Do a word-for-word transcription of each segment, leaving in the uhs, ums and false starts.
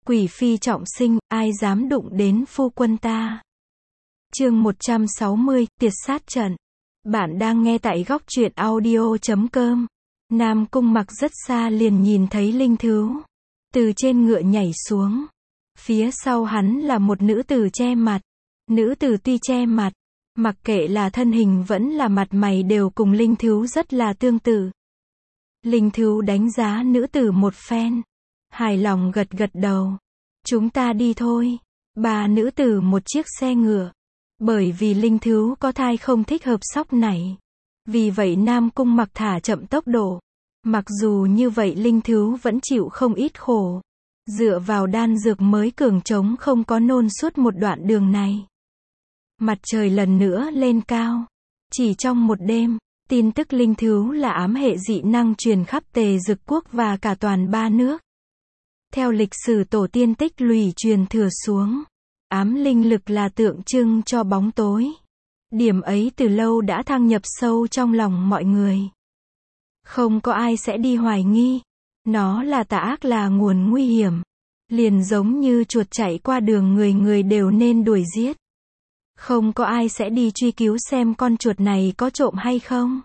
Quỷ phi trọng sinh, ai dám đụng đến phu quân ta. Chương một trăm sáu mươi, tiệt sát trận. Bạn đang nghe tại góc truyện audio chấm com. Nam Cung Mặc rất xa liền nhìn thấy linh thứu từ trên ngựa nhảy xuống. Phía sau hắn là một nữ tử che mặt. Nữ tử tuy che mặt, mặc kệ là thân hình vẫn là mặt mày đều cùng linh thứu rất là tương tự. Linh thứu đánh giá nữ tử một phen, hài lòng gật gật đầu. Chúng ta đi thôi. Bà nữ tử một chiếc xe ngựa. Bởi vì linh thứu có thai không thích hợp sóc này. Vì vậy Nam Cung Mặc thả chậm tốc độ. Mặc dù như vậy linh thứu vẫn chịu không ít khổ. Dựa vào đan dược mới cường trống không có nôn suốt một đoạn đường này. Mặt trời lần nữa lên cao. Chỉ trong một đêm, tin tức linh thứu là ám hệ dị năng truyền khắp Tề Dực Quốc và cả toàn ba nước. Theo lịch sử tổ tiên tích lũy truyền thừa xuống, ám linh lực là tượng trưng cho bóng tối. Điểm ấy từ lâu đã thăng nhập sâu trong lòng mọi người. Không có ai sẽ đi hoài nghi. Nó là tà ác, là nguồn nguy hiểm. Liền giống như chuột chạy qua đường, người người đều nên đuổi giết. Không có ai sẽ đi truy cứu xem con chuột này có trộm hay không.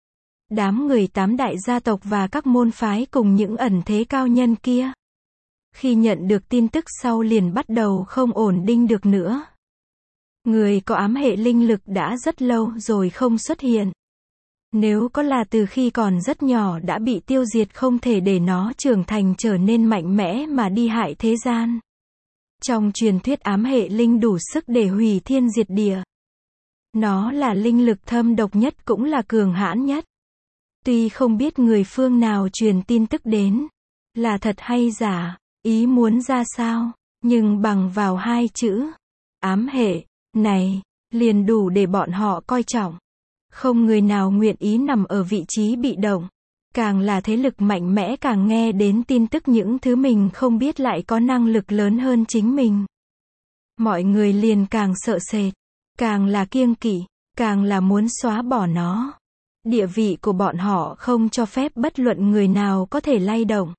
Đám người tám đại gia tộc và các môn phái cùng những ẩn thế cao nhân kia, khi nhận được tin tức sau liền bắt đầu không ổn định được nữa. Người có ám hệ linh lực đã rất lâu rồi không xuất hiện. Nếu có là từ khi còn rất nhỏ đã bị tiêu diệt, không thể để nó trưởng thành trở nên mạnh mẽ mà đi hại thế gian. Trong truyền thuyết ám hệ linh đủ sức để hủy thiên diệt địa. Nó là linh lực thâm độc nhất cũng là cường hãn nhất. Tuy không biết người phương nào truyền tin tức đến, là thật hay giả, ý muốn ra sao, nhưng bằng vào hai chữ ám hệ này, liền đủ để bọn họ coi trọng. Không người nào nguyện ý nằm ở vị trí bị động. Càng là thế lực mạnh mẽ càng nghe đến tin tức những thứ mình không biết lại có năng lực lớn hơn chính mình. Mọi người liền càng sợ sệt, càng là kiêng kỵ, càng là muốn xóa bỏ nó. Địa vị của bọn họ không cho phép bất luận người nào có thể lay động.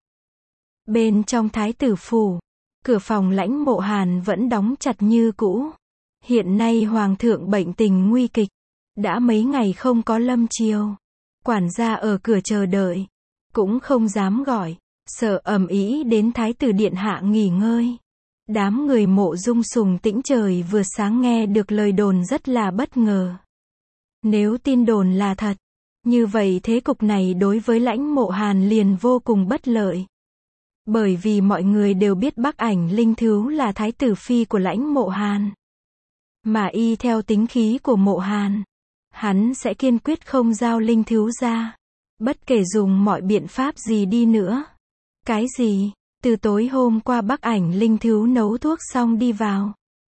Bên trong Thái tử phủ, cửa phòng Lãnh Mộ Hàn vẫn đóng chặt như cũ. Hiện nay hoàng thượng bệnh tình nguy kịch, đã mấy ngày không có lâm chiêu. Quản gia ở cửa chờ đợi, cũng không dám gọi, sợ ầm ĩ đến Thái tử điện hạ nghỉ ngơi. Đám người Mộ Dung Sùng Tĩnh trời vừa sáng nghe được lời đồn rất là bất ngờ. Nếu tin đồn là thật, như vậy thế cục này đối với Lãnh Mộ Hàn liền vô cùng bất lợi. Bởi vì mọi người đều biết Bắc Ảnh linh thứu là thái tử phi của Lãnh Mộ Hàn. Mà y theo tính khí của Mộ Hàn, hắn sẽ kiên quyết không giao linh thứu ra. Bất kể dùng mọi biện pháp gì đi nữa. Cái gì? Từ tối hôm qua Bắc Ảnh linh thứu nấu thuốc xong đi vào.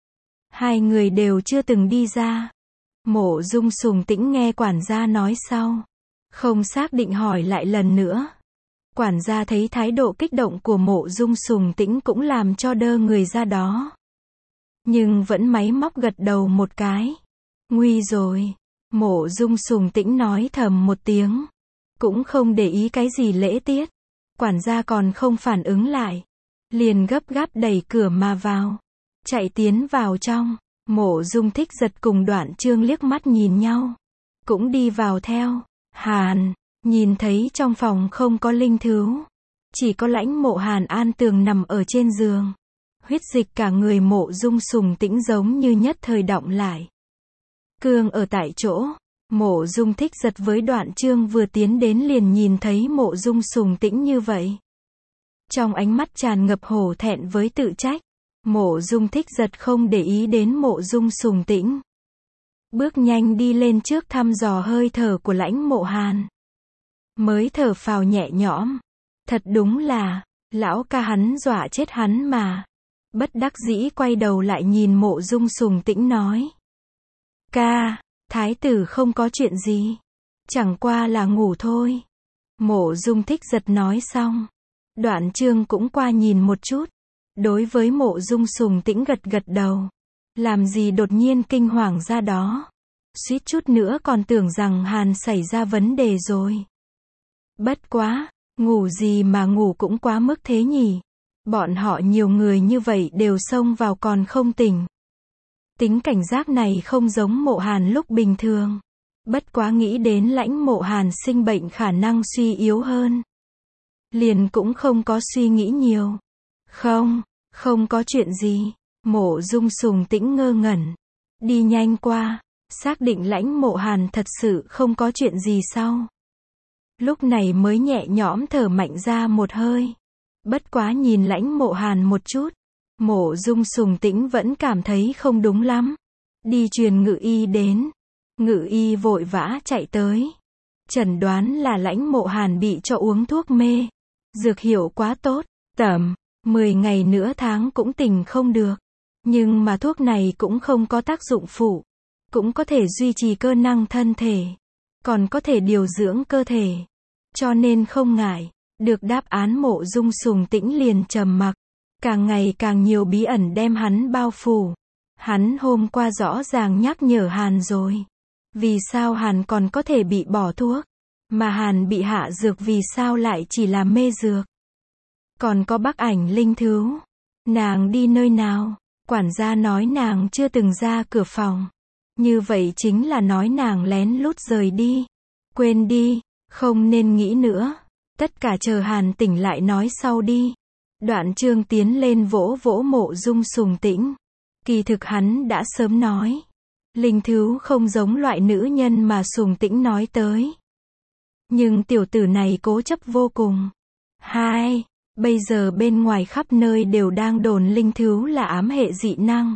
Hai người đều chưa từng đi ra. Mộ Dung Sùng Tĩnh nghe quản gia nói sau, không xác định hỏi lại lần nữa. Quản gia thấy thái độ kích động của Mộ Dung Sùng Tĩnh cũng làm cho đơ người ra đó. Nhưng vẫn máy móc gật đầu một cái. Nguy rồi. Mộ Dung Sùng Tĩnh nói thầm một tiếng. Cũng không để ý cái gì lễ tiết. Quản gia còn không phản ứng lại. Liền gấp gáp đẩy cửa mà vào. Chạy tiến vào trong. Mộ Dung Thích Giật cùng Đoạn Chương liếc mắt nhìn nhau. Cũng đi vào theo. Hàn, nhìn thấy trong phòng không có linh thứu. Chỉ có Lãnh Mộ Hàn an tường nằm ở trên giường. Huyết dịch cả người Mộ Dung Sùng Tĩnh giống như nhất thời đọng lại. Cương ở tại chỗ. Mộ Dung Thích Giật với Đoạn Chương vừa tiến đến liền nhìn thấy Mộ Dung Sùng Tĩnh như vậy. Trong ánh mắt tràn ngập hổ thẹn với tự trách. Mộ Dung Thích Giật không để ý đến Mộ Dung Sùng Tĩnh. Bước nhanh đi lên trước thăm dò hơi thở của Lãnh Mộ Hàn. Mới thở phào nhẹ nhõm. Thật đúng là, lão ca hắn dọa chết hắn mà. Bất đắc dĩ quay đầu lại nhìn Mộ Dung Sùng Tĩnh nói. Ca, thái tử không có chuyện gì. Chẳng qua là ngủ thôi. Mộ Dung Thích Giật nói xong. Đoạn Chương cũng qua nhìn một chút. Đối với Mộ Dung Sùng Tĩnh gật gật đầu. Làm gì đột nhiên kinh hoàng ra đó. Suýt chút nữa còn tưởng rằng Hàn xảy ra vấn đề rồi. Bất quá, ngủ gì mà ngủ cũng quá mức thế nhỉ. Bọn họ nhiều người như vậy đều xông vào còn không tỉnh. Tính cảnh giác này không giống Mộ Hàn lúc bình thường. Bất quá nghĩ đến Lãnh Mộ Hàn sinh bệnh khả năng suy yếu hơn. Liền cũng không có suy nghĩ nhiều. Không, không có chuyện gì. Mộ Dung Sùng Tĩnh ngơ ngẩn. Đi nhanh qua, xác định Lãnh Mộ Hàn thật sự không có chuyện gì sau. Lúc này mới nhẹ nhõm thở mạnh ra một hơi. Bất quá nhìn Lãnh Mộ Hàn một chút. Mộ Dung Sùng Tĩnh vẫn cảm thấy không đúng lắm. Đi truyền ngự y đến. Ngự y vội vã chạy tới. Chẩn đoán là Lãnh Mộ Hàn bị cho uống thuốc mê. Dược hiệu quá tốt. Tầm mười ngày nửa tháng cũng tỉnh không được. Nhưng mà thuốc này cũng không có tác dụng phụ. Cũng có thể duy trì cơ năng thân thể. Còn có thể điều dưỡng cơ thể. Cho nên không ngại. Được đáp án Mộ Dung Sùng Tĩnh liền trầm mặc. Càng ngày càng nhiều bí ẩn đem hắn bao phủ. Hắn hôm qua rõ ràng nhắc nhở Hàn rồi. Vì sao Hàn còn có thể bị bỏ thuốc? Mà Hàn bị hạ dược vì sao lại chỉ là mê dược? Còn có Bắc Ảnh Linh Thứu. Nàng đi nơi nào? Quản gia nói nàng chưa từng ra cửa phòng. Như vậy chính là nói nàng lén lút rời đi. Quên đi, không nên nghĩ nữa. Tất cả chờ Hàn tỉnh lại nói sau đi. Đoạn Chương tiến lên vỗ vỗ Mộ Dung Sùng Tĩnh. Kỳ thực hắn đã sớm nói. Linh Thứu không giống loại nữ nhân mà Sùng Tĩnh nói tới. Nhưng tiểu tử này cố chấp vô cùng. Hai, bây giờ bên ngoài khắp nơi đều đang đồn Linh Thứu là ám hệ dị năng.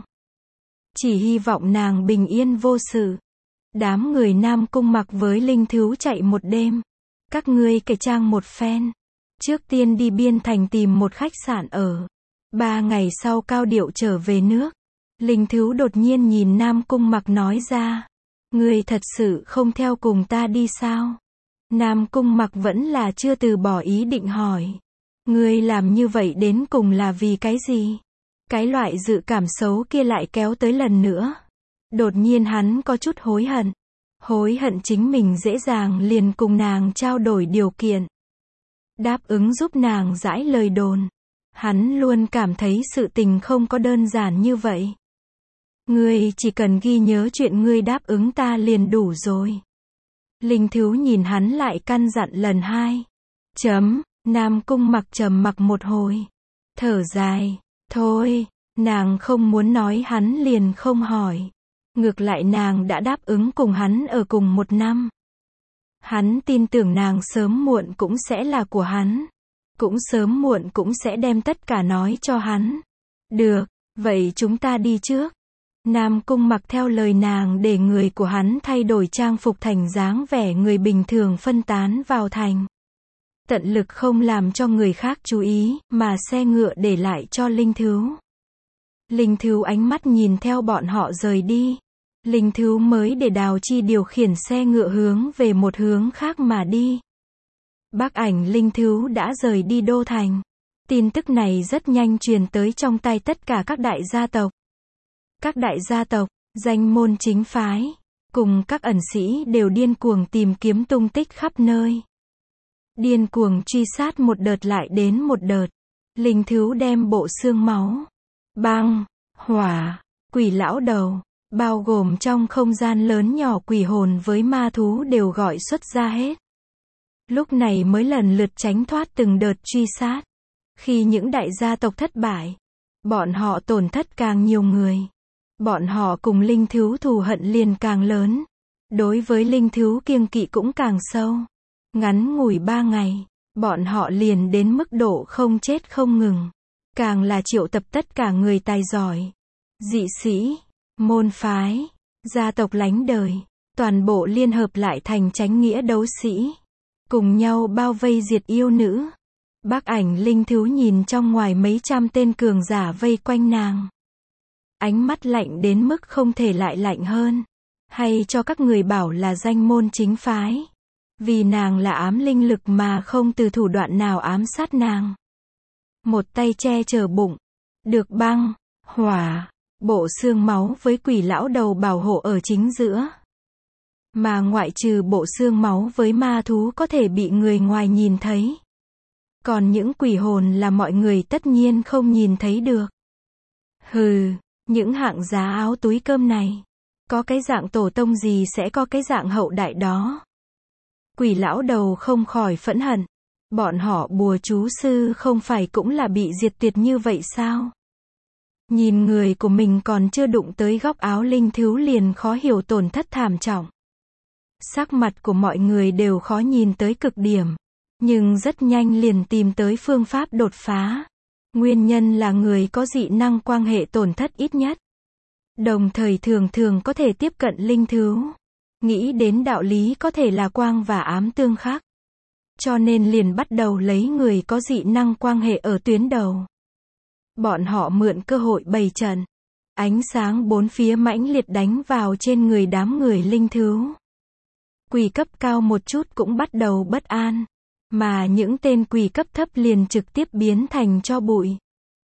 Chỉ hy vọng nàng bình yên vô sự. Đám người Nam Cung Mặc với Linh Thứu chạy một đêm. Các ngươi cải trang một phen. Trước tiên đi biên thành tìm một khách sạn ở. Ba ngày sau cao điệu trở về nước. Linh Thứu đột nhiên nhìn Nam Cung Mặc nói ra. Ngươi thật sự không theo cùng ta đi sao? Nam Cung Mặc vẫn là chưa từ bỏ ý định hỏi. Ngươi làm như vậy đến cùng là vì cái gì? Cái loại dự cảm xấu kia lại kéo tới lần nữa. Đột nhiên hắn có chút hối hận. Hối hận chính mình dễ dàng liền cùng nàng trao đổi điều kiện. Đáp ứng giúp nàng giải lời đồn. Hắn luôn cảm thấy sự tình không có đơn giản như vậy. Ngươi chỉ cần ghi nhớ chuyện ngươi đáp ứng ta liền đủ rồi. Linh Thứu nhìn hắn lại căn dặn lần hai. Chấm, Nam Cung Mặc trầm mặc một hồi. Thở dài, thôi, nàng không muốn nói hắn liền không hỏi. Ngược lại nàng đã đáp ứng cùng hắn ở cùng một năm. Hắn tin tưởng nàng sớm muộn cũng sẽ là của hắn. Cũng sớm muộn cũng sẽ đem tất cả nói cho hắn. Được, vậy chúng ta đi trước. Nam Cung Mặc theo lời nàng để người của hắn thay đổi trang phục thành dáng vẻ người bình thường phân tán vào thành. Tận lực không làm cho người khác chú ý, mà xe ngựa để lại cho Linh Thứu. Linh Thứu ánh mắt nhìn theo bọn họ rời đi. Linh Thứu mới để Đào Chi điều khiển xe ngựa hướng về một hướng khác mà đi. Bắc Ảnh Linh Thứu đã rời đi đô thành. Tin tức này rất nhanh truyền tới trong tay tất cả các đại gia tộc. Các đại gia tộc, danh môn chính phái, cùng các ẩn sĩ đều điên cuồng tìm kiếm tung tích khắp nơi. Điên cuồng truy sát một đợt lại đến một đợt. Linh Thứu đem bộ xương máu, băng, hỏa, quỷ lão đầu, bao gồm trong không gian lớn nhỏ quỷ hồn với ma thú đều gọi xuất ra hết. Lúc này mới lần lượt tránh thoát từng đợt truy sát. Khi những đại gia tộc thất bại, bọn họ tổn thất càng nhiều người. Bọn họ cùng Linh Thứu thù hận liền càng lớn. Đối với Linh Thứu kiêng kỵ cũng càng sâu. Ngắn ngủi ba ngày, bọn họ liền đến mức độ không chết không ngừng. Càng là triệu tập tất cả người tài giỏi, dị sĩ, môn phái, gia tộc lánh đời, toàn bộ liên hợp lại thành chánh nghĩa đấu sĩ. Cùng nhau bao vây diệt yêu nữ. Bắc Ảnh Linh Thứu nhìn trong ngoài mấy trăm tên cường giả vây quanh nàng. Ánh mắt lạnh đến mức không thể lại lạnh hơn. Hay cho các người bảo là danh môn chính phái. Vì nàng là ám linh lực mà không từ thủ đoạn nào ám sát nàng. Một tay che chở bụng. Được băng, hỏa, bộ xương máu với quỷ lão đầu bảo hộ ở chính giữa. Mà ngoại trừ bộ xương máu với ma thú có thể bị người ngoài nhìn thấy. Còn những quỷ hồn là mọi người tất nhiên không nhìn thấy được. Hừ, những hạng giá áo túi cơm này. Có cái dạng tổ tông gì sẽ có cái dạng hậu đại đó. Quỷ lão đầu không khỏi phẫn hận. Bọn họ bùa chú sư không phải cũng là bị diệt tuyệt như vậy sao? Nhìn người của mình còn chưa đụng tới góc áo linh thú liền khó hiểu tổn thất thảm trọng. Sắc mặt của mọi người đều khó nhìn tới cực điểm. Nhưng rất nhanh liền tìm tới phương pháp đột phá. Nguyên nhân là người có dị năng quang hệ tổn thất ít nhất. Đồng thời thường thường có thể tiếp cận linh thú. Nghĩ đến đạo lý có thể là quang và ám tương khắc. Cho nên liền bắt đầu lấy người có dị năng quang hệ ở tuyến đầu. Bọn họ mượn cơ hội bày trận. Ánh sáng bốn phía mãnh liệt đánh vào trên người đám người linh thú. Quỷ cấp cao một chút cũng bắt đầu bất an. Mà những tên quỷ cấp thấp liền trực tiếp biến thành tro bụi.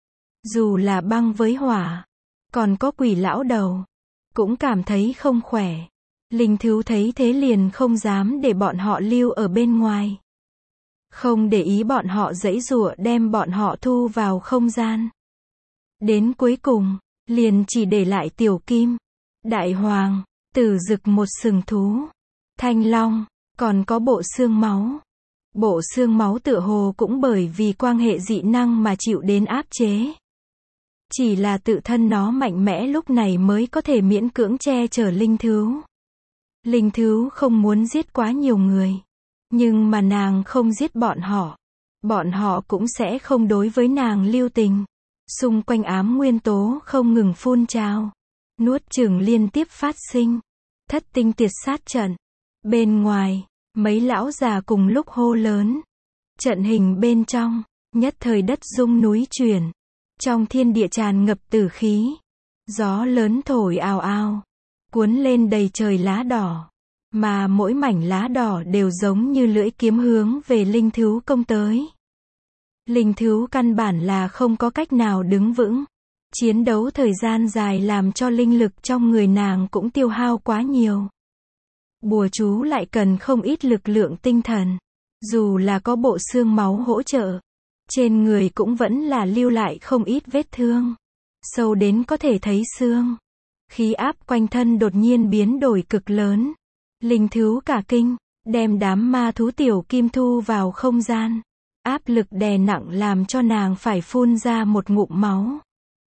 Dù là băng với hỏa. Còn có quỷ lão đầu. Cũng cảm thấy không khỏe. Linh thú thấy thế liền không dám để bọn họ lưu ở bên ngoài. Không để ý bọn họ giãy giụa đem bọn họ thu vào không gian. Đến cuối cùng, liền chỉ để lại tiểu kim, đại hoàng, tử dực một sừng thú, thanh long, còn có bộ xương máu. Bộ xương máu tựa hồ cũng bởi vì quang hệ dị năng mà chịu đến áp chế. Chỉ là tự thân nó mạnh mẽ lúc này mới có thể miễn cưỡng che chở linh thú. Linh thú không muốn giết quá nhiều người. Nhưng mà nàng không giết bọn họ. Bọn họ cũng sẽ không đối với nàng lưu tình. Xung quanh ám nguyên tố không ngừng phun trào. Nuốt chửng liên tiếp phát sinh. Thất tinh tiệt sát trận. Bên ngoài, mấy lão già cùng lúc hô lớn. Trận hình bên trong, nhất thời đất rung núi chuyển. Trong thiên địa tràn ngập tử khí. Gió lớn thổi ào ào. Cuốn lên đầy trời lá đỏ. Mà mỗi mảnh lá đỏ đều giống như lưỡi kiếm hướng về linh thú công tới. Linh thú căn bản là không có cách nào đứng vững. Chiến đấu thời gian dài làm cho linh lực trong người nàng cũng tiêu hao quá nhiều. Bùa chú lại cần không ít lực lượng tinh thần. Dù là có bộ xương máu hỗ trợ. Trên người cũng vẫn là lưu lại không ít vết thương. Sâu đến có thể thấy xương. Khí áp quanh thân đột nhiên biến đổi cực lớn. Linh thú cả kinh, đem đám ma thú tiểu kim thu vào không gian. Áp lực đè nặng làm cho nàng phải phun ra một ngụm máu.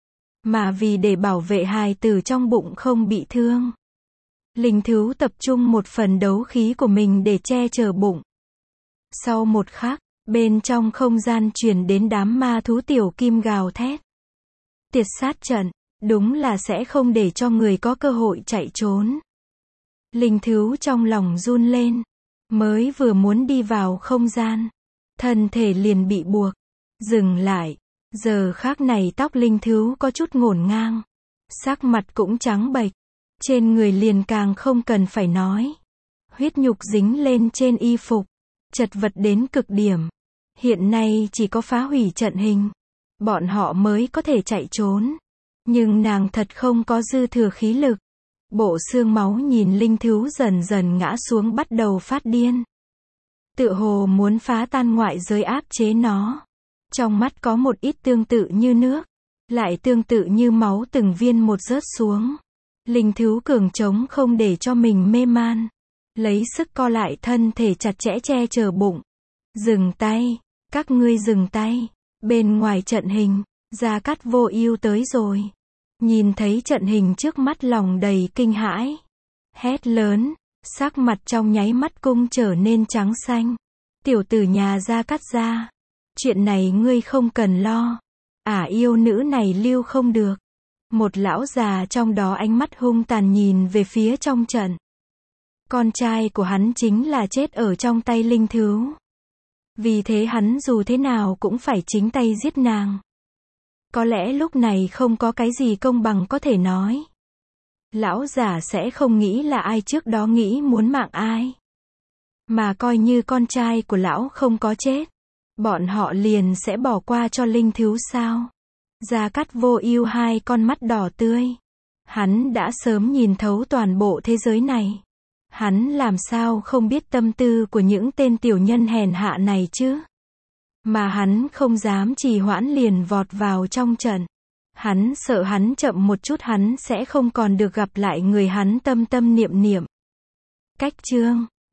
Mà vì để bảo vệ hài tử trong bụng không bị thương. Linh thú tập trung một phần đấu khí của mình để che chở bụng. Sau một khắc, bên trong không gian truyền đến đám ma thú tiểu kim gào thét. Tiệt sát trận, đúng là sẽ không để cho người có cơ hội chạy trốn. Linh thú trong lòng run lên. Mới vừa muốn đi vào không gian. Thân thể liền bị buộc. Dừng lại. Giờ khác này tóc linh thú có chút ngổn ngang. Sắc mặt cũng trắng bệch. Trên người liền càng không cần phải nói. Huyết nhục dính lên trên y phục. Chật vật đến cực điểm. Hiện nay chỉ có phá hủy trận hình. Bọn họ mới có thể chạy trốn. Nhưng nàng thật không có dư thừa khí lực. Bộ xương máu nhìn linh thú dần dần ngã xuống bắt đầu phát điên. Tựa hồ muốn phá tan ngoại giới áp chế nó. Trong mắt có một ít tương tự như nước. Lại tương tự như máu từng viên một rớt xuống. Linh thú cường trống không để cho mình mê man. Lấy sức co lại thân thể chặt chẽ che chở bụng. Dừng tay. Các ngươi dừng tay. Bên ngoài trận hình, Gia Cát Vô Ưu tới rồi. Nhìn thấy trận hình trước mắt lòng đầy kinh hãi. Hét lớn, sắc mặt trong nháy mắt cung trở nên trắng xanh. Tiểu tử nhà Gia Cát gia. Chuyện này ngươi không cần lo. Ả yêu nữ này lưu không được. Một lão già trong đó ánh mắt hung tàn nhìn về phía trong trận. Con trai của hắn chính là chết ở trong tay linh thú. Vì thế hắn dù thế nào cũng phải chính tay giết nàng. Có lẽ lúc này không có cái gì công bằng có thể nói. Lão giả sẽ không nghĩ là ai trước đó nghĩ muốn mạng ai. Mà coi như con trai của lão không có chết. Bọn họ liền sẽ bỏ qua cho linh thú sao? Gia Cát Vô Ưu hai con mắt đỏ tươi. Hắn đã sớm nhìn thấu toàn bộ thế giới này. Hắn làm sao không biết tâm tư của những tên tiểu nhân hèn hạ này chứ? Mà hắn không dám trì hoãn liền vọt vào trong trận. Hắn sợ hắn chậm một chút hắn sẽ không còn được gặp lại người hắn tâm tâm niệm niệm. Cách chương